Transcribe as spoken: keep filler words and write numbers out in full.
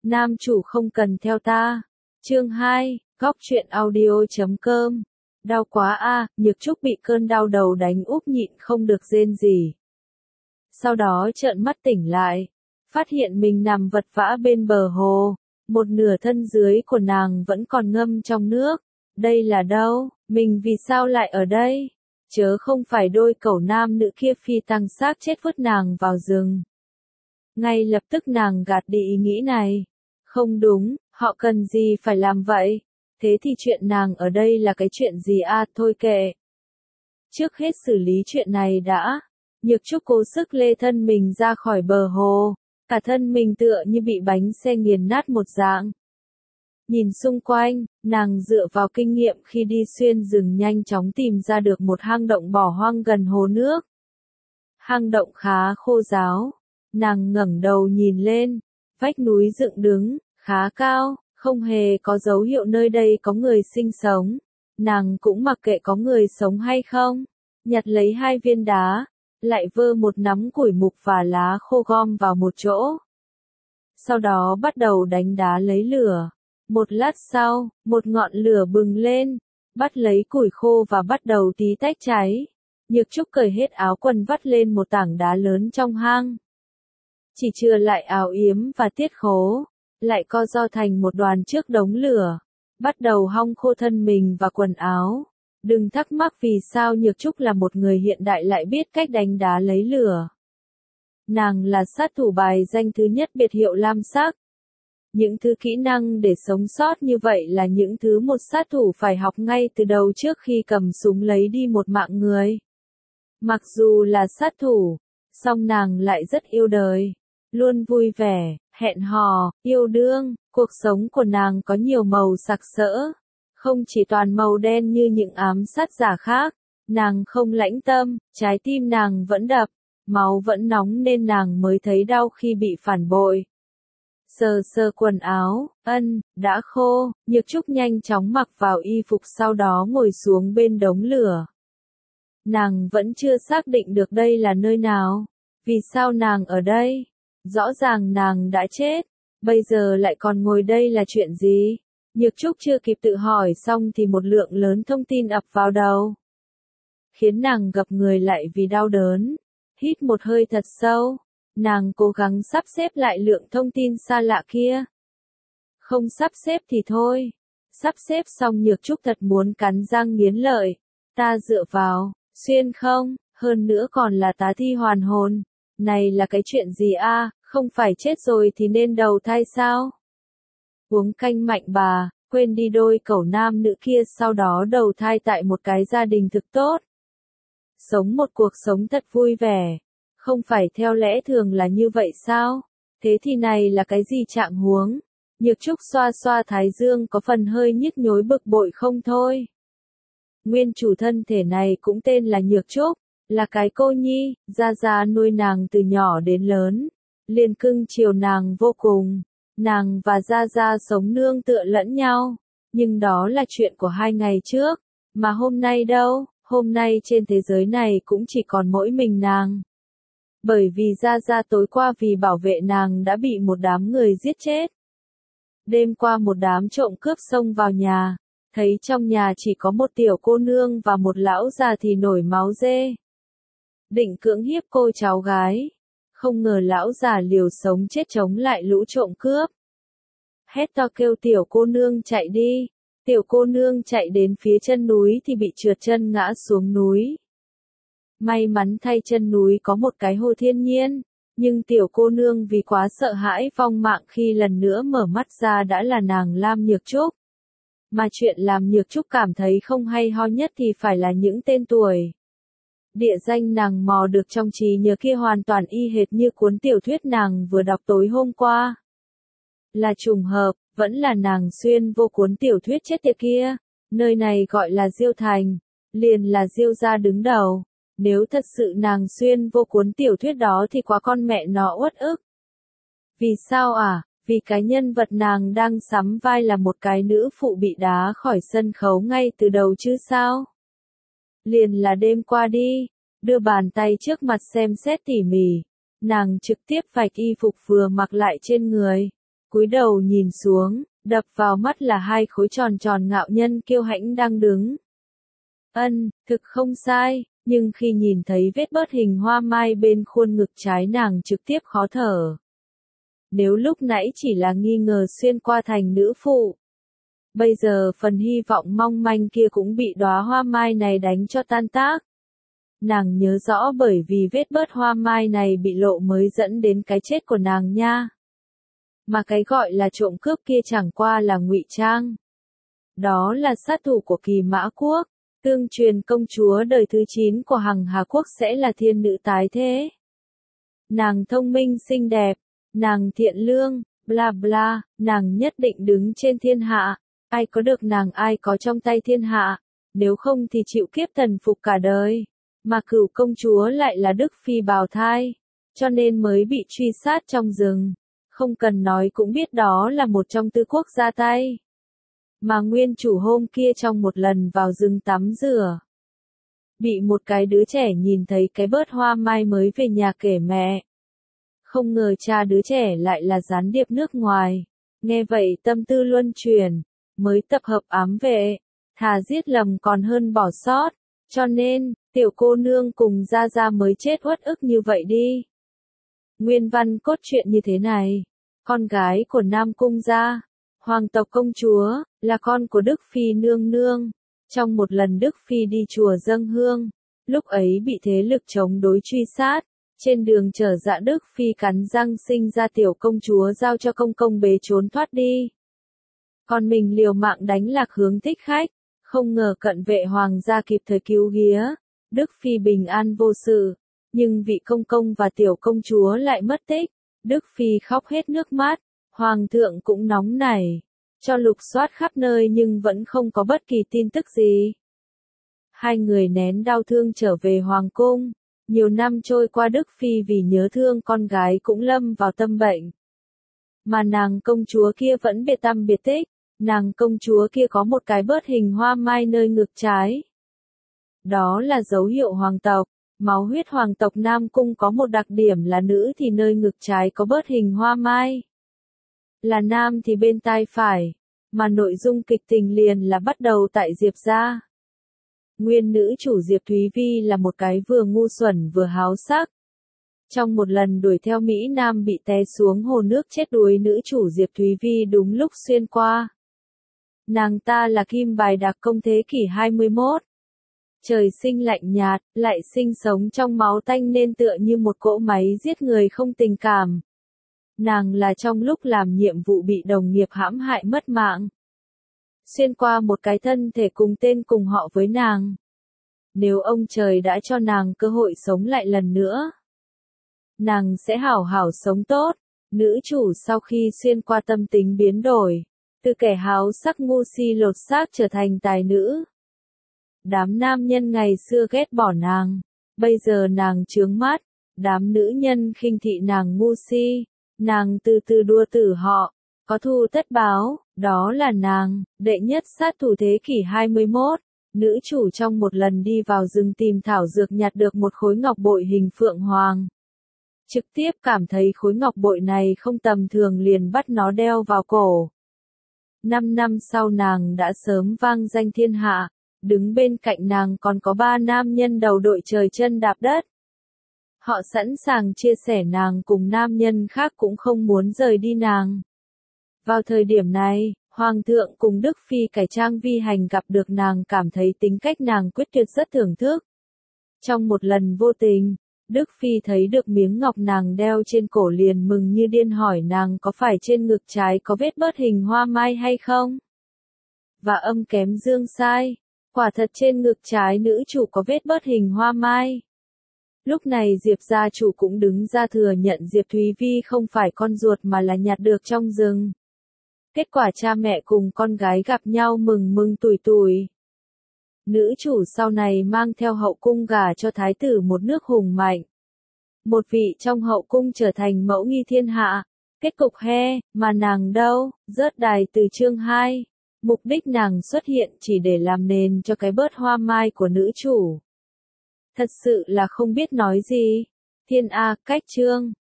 Nam chủ không cần theo ta. Chương hai, góc truyện audio chấm com. Đau quá a, Nhược Trúc bị cơn đau đầu đánh úp nhịn không được rên gì. Sau đó trợn mắt tỉnh lại, phát hiện mình nằm vật vã bên bờ hồ, một nửa thân dưới của nàng vẫn còn ngâm trong nước. Đây là đâu? Mình vì sao lại ở đây? Chớ không phải đôi cẩu nam nữ kia phi tăng xác chết vứt nàng vào rừng. Ngay lập tức nàng gạt đi ý nghĩ này. Không đúng, họ cần gì phải làm vậy? Thế thì chuyện nàng ở đây là cái chuyện gì à, thôi kệ. Trước hết xử lý chuyện này đã. Nhược Trúc cố sức lê thân mình ra khỏi bờ hồ, cả thân mình tựa như bị bánh xe nghiền nát một dạng. Nhìn xung quanh, nàng dựa vào kinh nghiệm khi đi xuyên rừng nhanh chóng tìm ra được một hang động bỏ hoang gần hồ nước. Hang động khá khô ráo, nàng ngẩng đầu nhìn lên, vách núi dựng đứng, khá cao, không hề có dấu hiệu nơi đây có người sinh sống. Nàng cũng mặc kệ có người sống hay không, nhặt lấy hai viên đá, lại vơ một nắm củi mục và lá khô gom vào một chỗ. Sau đó bắt đầu đánh đá lấy lửa. Một lát sau, một ngọn lửa bừng lên, bắt lấy củi khô và bắt đầu tí tách cháy. Nhược Trúc cởi hết áo quần vắt lên một tảng đá lớn trong hang. Chỉ chừa lại áo yếm và tiết khố, lại co ro thành một đoàn trước đống lửa, bắt đầu hong khô thân mình và quần áo. Đừng thắc mắc vì sao Nhược Trúc là một người hiện đại lại biết cách đánh đá lấy lửa. Nàng là sát thủ bài danh thứ nhất biệt hiệu lam sắc. Những thứ kỹ năng để sống sót như vậy là những thứ một sát thủ phải học ngay từ đầu trước khi cầm súng lấy đi một mạng người. Mặc dù là sát thủ, song nàng lại rất yêu đời, luôn vui vẻ, hẹn hò, yêu đương. Cuộc sống của nàng có nhiều màu sặc sỡ, không chỉ toàn màu đen như những ám sát giả khác. Nàng không lãnh tâm, trái tim nàng vẫn đập, máu vẫn nóng nên nàng mới thấy đau khi bị phản bội. Sờ sờ quần áo, ân, đã khô. Nhược Trúc nhanh chóng mặc vào y phục, sau đó ngồi xuống bên đống lửa. Nàng vẫn chưa xác định được đây là nơi nào. Vì sao nàng ở đây? Rõ ràng nàng đã chết, bây giờ lại còn ngồi đây là chuyện gì? Nhược Trúc chưa kịp tự hỏi xong thì một lượng lớn thông tin ập vào đầu, khiến nàng gập người lại vì đau đớn. Hít một hơi thật sâu, nàng cố gắng sắp xếp lại lượng thông tin xa lạ kia. Không sắp xếp thì thôi. Sắp xếp xong Nhược Trúc thật muốn cắn răng nghiến lợi. Ta dựa vào, xuyên không, hơn nữa còn là tá thi hoàn hồn. Này là cái chuyện gì a? Không phải chết rồi thì nên đầu thai sao? Uống canh mạnh bà, quên đi đôi cẩu nam nữ kia, sau đó đầu thai tại một cái gia đình thực tốt. Sống một cuộc sống thật vui vẻ. Không phải theo lẽ thường là như vậy sao? Thế thì này là cái gì trạng huống? Nhược Trúc xoa xoa thái dương, có phần hơi nhức nhối bực bội không thôi. Nguyên chủ thân thể này cũng tên là Nhược Trúc, là cái cô nhi, Gia Gia nuôi nàng từ nhỏ đến lớn, liền cưng chiều nàng vô cùng. Nàng và Gia Gia sống nương tựa lẫn nhau, nhưng đó là chuyện của hai ngày trước, mà hôm nay đâu, hôm nay trên thế giới này cũng chỉ còn mỗi mình nàng. Bởi vì Gia Gia tối qua vì bảo vệ nàng đã bị một đám người giết chết. Đêm qua một đám trộm cướp xông vào nhà, thấy trong nhà chỉ có một tiểu cô nương và một lão già thì nổi máu dê. Định cưỡng hiếp cô cháu gái. Không ngờ lão già liều sống chết chống lại lũ trộm cướp. Hét to kêu tiểu cô nương chạy đi. Tiểu cô nương chạy đến phía chân núi thì bị trượt chân ngã xuống núi. May mắn thay chân núi có một cái hồ thiên nhiên, nhưng tiểu cô nương vì quá sợ hãi vong mạng khi lần nữa mở mắt ra đã là nàng Lam Nhược Trúc. Mà chuyện làm Nhược Trúc cảm thấy không hay ho nhất thì phải là những tên tuổi. Địa danh nàng mò được trong trí nhớ kia hoàn toàn y hệt như cuốn tiểu thuyết nàng vừa đọc tối hôm qua. Là trùng hợp, vẫn là nàng xuyên vô cuốn tiểu thuyết chết tiệt kia. Nơi này gọi là Diêu Thành, liền là Diêu gia đứng đầu. Nếu thật sự nàng xuyên vô cuốn tiểu thuyết đó thì quá con mẹ nó uất ức. Vì sao à? Vì cái nhân vật nàng đang sắm vai là một cái nữ phụ bị đá khỏi sân khấu ngay từ đầu chứ sao? Liền là đêm qua đi, đưa bàn tay trước mặt xem xét tỉ mỉ, nàng trực tiếp vạch y phục vừa mặc lại trên người. Cúi đầu nhìn xuống, đập vào mắt là hai khối tròn tròn ngạo nhân kiêu hãnh đang đứng. Ân, thực không sai, nhưng khi nhìn thấy vết bớt hình hoa mai bên khuôn ngực trái nàng trực tiếp khó thở. Nếu lúc nãy chỉ là nghi ngờ xuyên qua thành nữ phụ, bây giờ phần hy vọng mong manh kia cũng bị đóa hoa mai này đánh cho tan tác. Nàng nhớ rõ bởi vì vết bớt hoa mai này bị lộ mới dẫn đến cái chết của nàng nha. Mà cái gọi là trộm cướp kia chẳng qua là ngụy trang. Đó là sát thủ của Kỳ Mã Quốc, tương truyền công chúa đời thứ chín của Hằng Hà Quốc sẽ là thiên nữ tái thế. Nàng thông minh xinh đẹp, nàng thiện lương, bla bla, nàng nhất định đứng trên thiên hạ, ai có được nàng ai có trong tay thiên hạ, nếu không thì chịu kiếp thần phục cả đời. Mà Cửu công chúa lại là Đức Phi bào thai, cho nên mới bị truy sát trong rừng. Không cần nói cũng biết đó là một trong tứ quốc ra tay. Mà nguyên chủ hôm kia trong một lần vào rừng tắm rửa, bị một cái đứa trẻ nhìn thấy cái bớt hoa mai mới về nhà kể mẹ. Không ngờ cha đứa trẻ lại là gián điệp nước ngoài. Nghe vậy tâm tư luân chuyển, mới tập hợp ám vệ, thà giết lầm còn hơn bỏ sót. Cho nên, tiểu cô nương cùng Gia Gia mới chết uất ức như vậy đi. Nguyên văn cốt truyện như thế này. Con gái của Nam Cung gia, hoàng tộc công chúa, là con của Đức Phi nương nương. Trong một lần Đức Phi đi chùa dâng hương, lúc ấy bị thế lực chống đối truy sát. Trên đường trở dạ Đức Phi cắn răng sinh ra tiểu công chúa giao cho công công bế trốn thoát đi. Còn mình liều mạng đánh lạc hướng thích khách, không ngờ cận vệ hoàng gia kịp thời cứu ghía. Đức Phi bình an vô sự, nhưng vị công công và tiểu công chúa lại mất tích. Đức Phi khóc hết nước mắt, hoàng thượng cũng nóng nảy, cho lục soát khắp nơi nhưng vẫn không có bất kỳ tin tức gì. Hai người nén đau thương trở về hoàng cung, nhiều năm trôi qua Đức Phi vì nhớ thương con gái cũng lâm vào tâm bệnh. Mà nàng công chúa kia vẫn biệt tăm biệt tích, nàng công chúa kia có một cái bớt hình hoa mai nơi ngực trái. Đó là dấu hiệu hoàng tộc. Máu huyết hoàng tộc Nam Cung có một đặc điểm là nữ thì nơi ngực trái có bớt hình hoa mai, là nam thì bên tai phải, mà nội dung kịch tình liền là bắt đầu tại Diệp gia. Nguyên nữ chủ Diệp Thúy Vi là một cái vừa ngu xuẩn vừa háo sắc. Trong một lần đuổi theo Mỹ Nam bị té xuống hồ nước chết đuối, nữ chủ Diệp Thúy Vi đúng lúc xuyên qua. Nàng ta là Kim Bài Đặc Công thế kỷ hai mươi mốt. Trời sinh lạnh nhạt, lại sinh sống trong máu tanh nên tựa như một cỗ máy giết người không tình cảm. Nàng là trong lúc làm nhiệm vụ bị đồng nghiệp hãm hại mất mạng. Xuyên qua một cái thân thể cùng tên cùng họ với nàng. Nếu ông trời đã cho nàng cơ hội sống lại lần nữa, nàng sẽ hảo hảo sống tốt. Nữ chủ sau khi xuyên qua tâm tính biến đổi, từ kẻ háo sắc ngu si lột xác trở thành tài nữ. Đám nam nhân ngày xưa ghét bỏ nàng, bây giờ nàng chướng mắt, đám nữ nhân khinh thị nàng ngu si, nàng từ từ đua tử họ, có thù tất báo, đó là nàng, đệ nhất sát thủ thế kỷ hai mươi mốt, nữ chủ trong một lần đi vào rừng tìm thảo dược nhặt được một khối ngọc bội hình phượng hoàng. Trực tiếp cảm thấy khối ngọc bội này không tầm thường liền bắt nó đeo vào cổ. Năm năm sau nàng đã sớm vang danh thiên hạ. Đứng bên cạnh nàng còn có ba nam nhân đầu đội trời chân đạp đất. Họ sẵn sàng chia sẻ nàng cùng nam nhân khác cũng không muốn rời đi nàng. Vào thời điểm này, Hoàng thượng cùng Đức Phi cải trang vi hành gặp được nàng cảm thấy tính cách nàng quyết tuyệt rất thưởng thức. Trong một lần vô tình, Đức Phi thấy được miếng ngọc nàng đeo trên cổ liền mừng như điên hỏi nàng có phải trên ngực trái có vết bớt hình hoa mai hay không? Và âm kém dương sai. Quả thật trên ngực trái nữ chủ có vết bớt hình hoa mai. Lúc này Diệp gia chủ cũng đứng ra thừa nhận Diệp Thúy Vi không phải con ruột mà là nhặt được trong rừng. Kết quả cha mẹ cùng con gái gặp nhau mừng mừng tủi tủi. Nữ chủ sau này mang theo hậu cung gả cho thái tử một nước hùng mạnh. Một vị trong hậu cung trở thành mẫu nghi thiên hạ. Kết cục he, mà nàng đâu, rớt đài từ chương hai. Mục đích nàng xuất hiện chỉ để làm nền cho cái bớt hoa mai của nữ chủ. Thật sự là không biết nói gì. Thiên A, cách chương.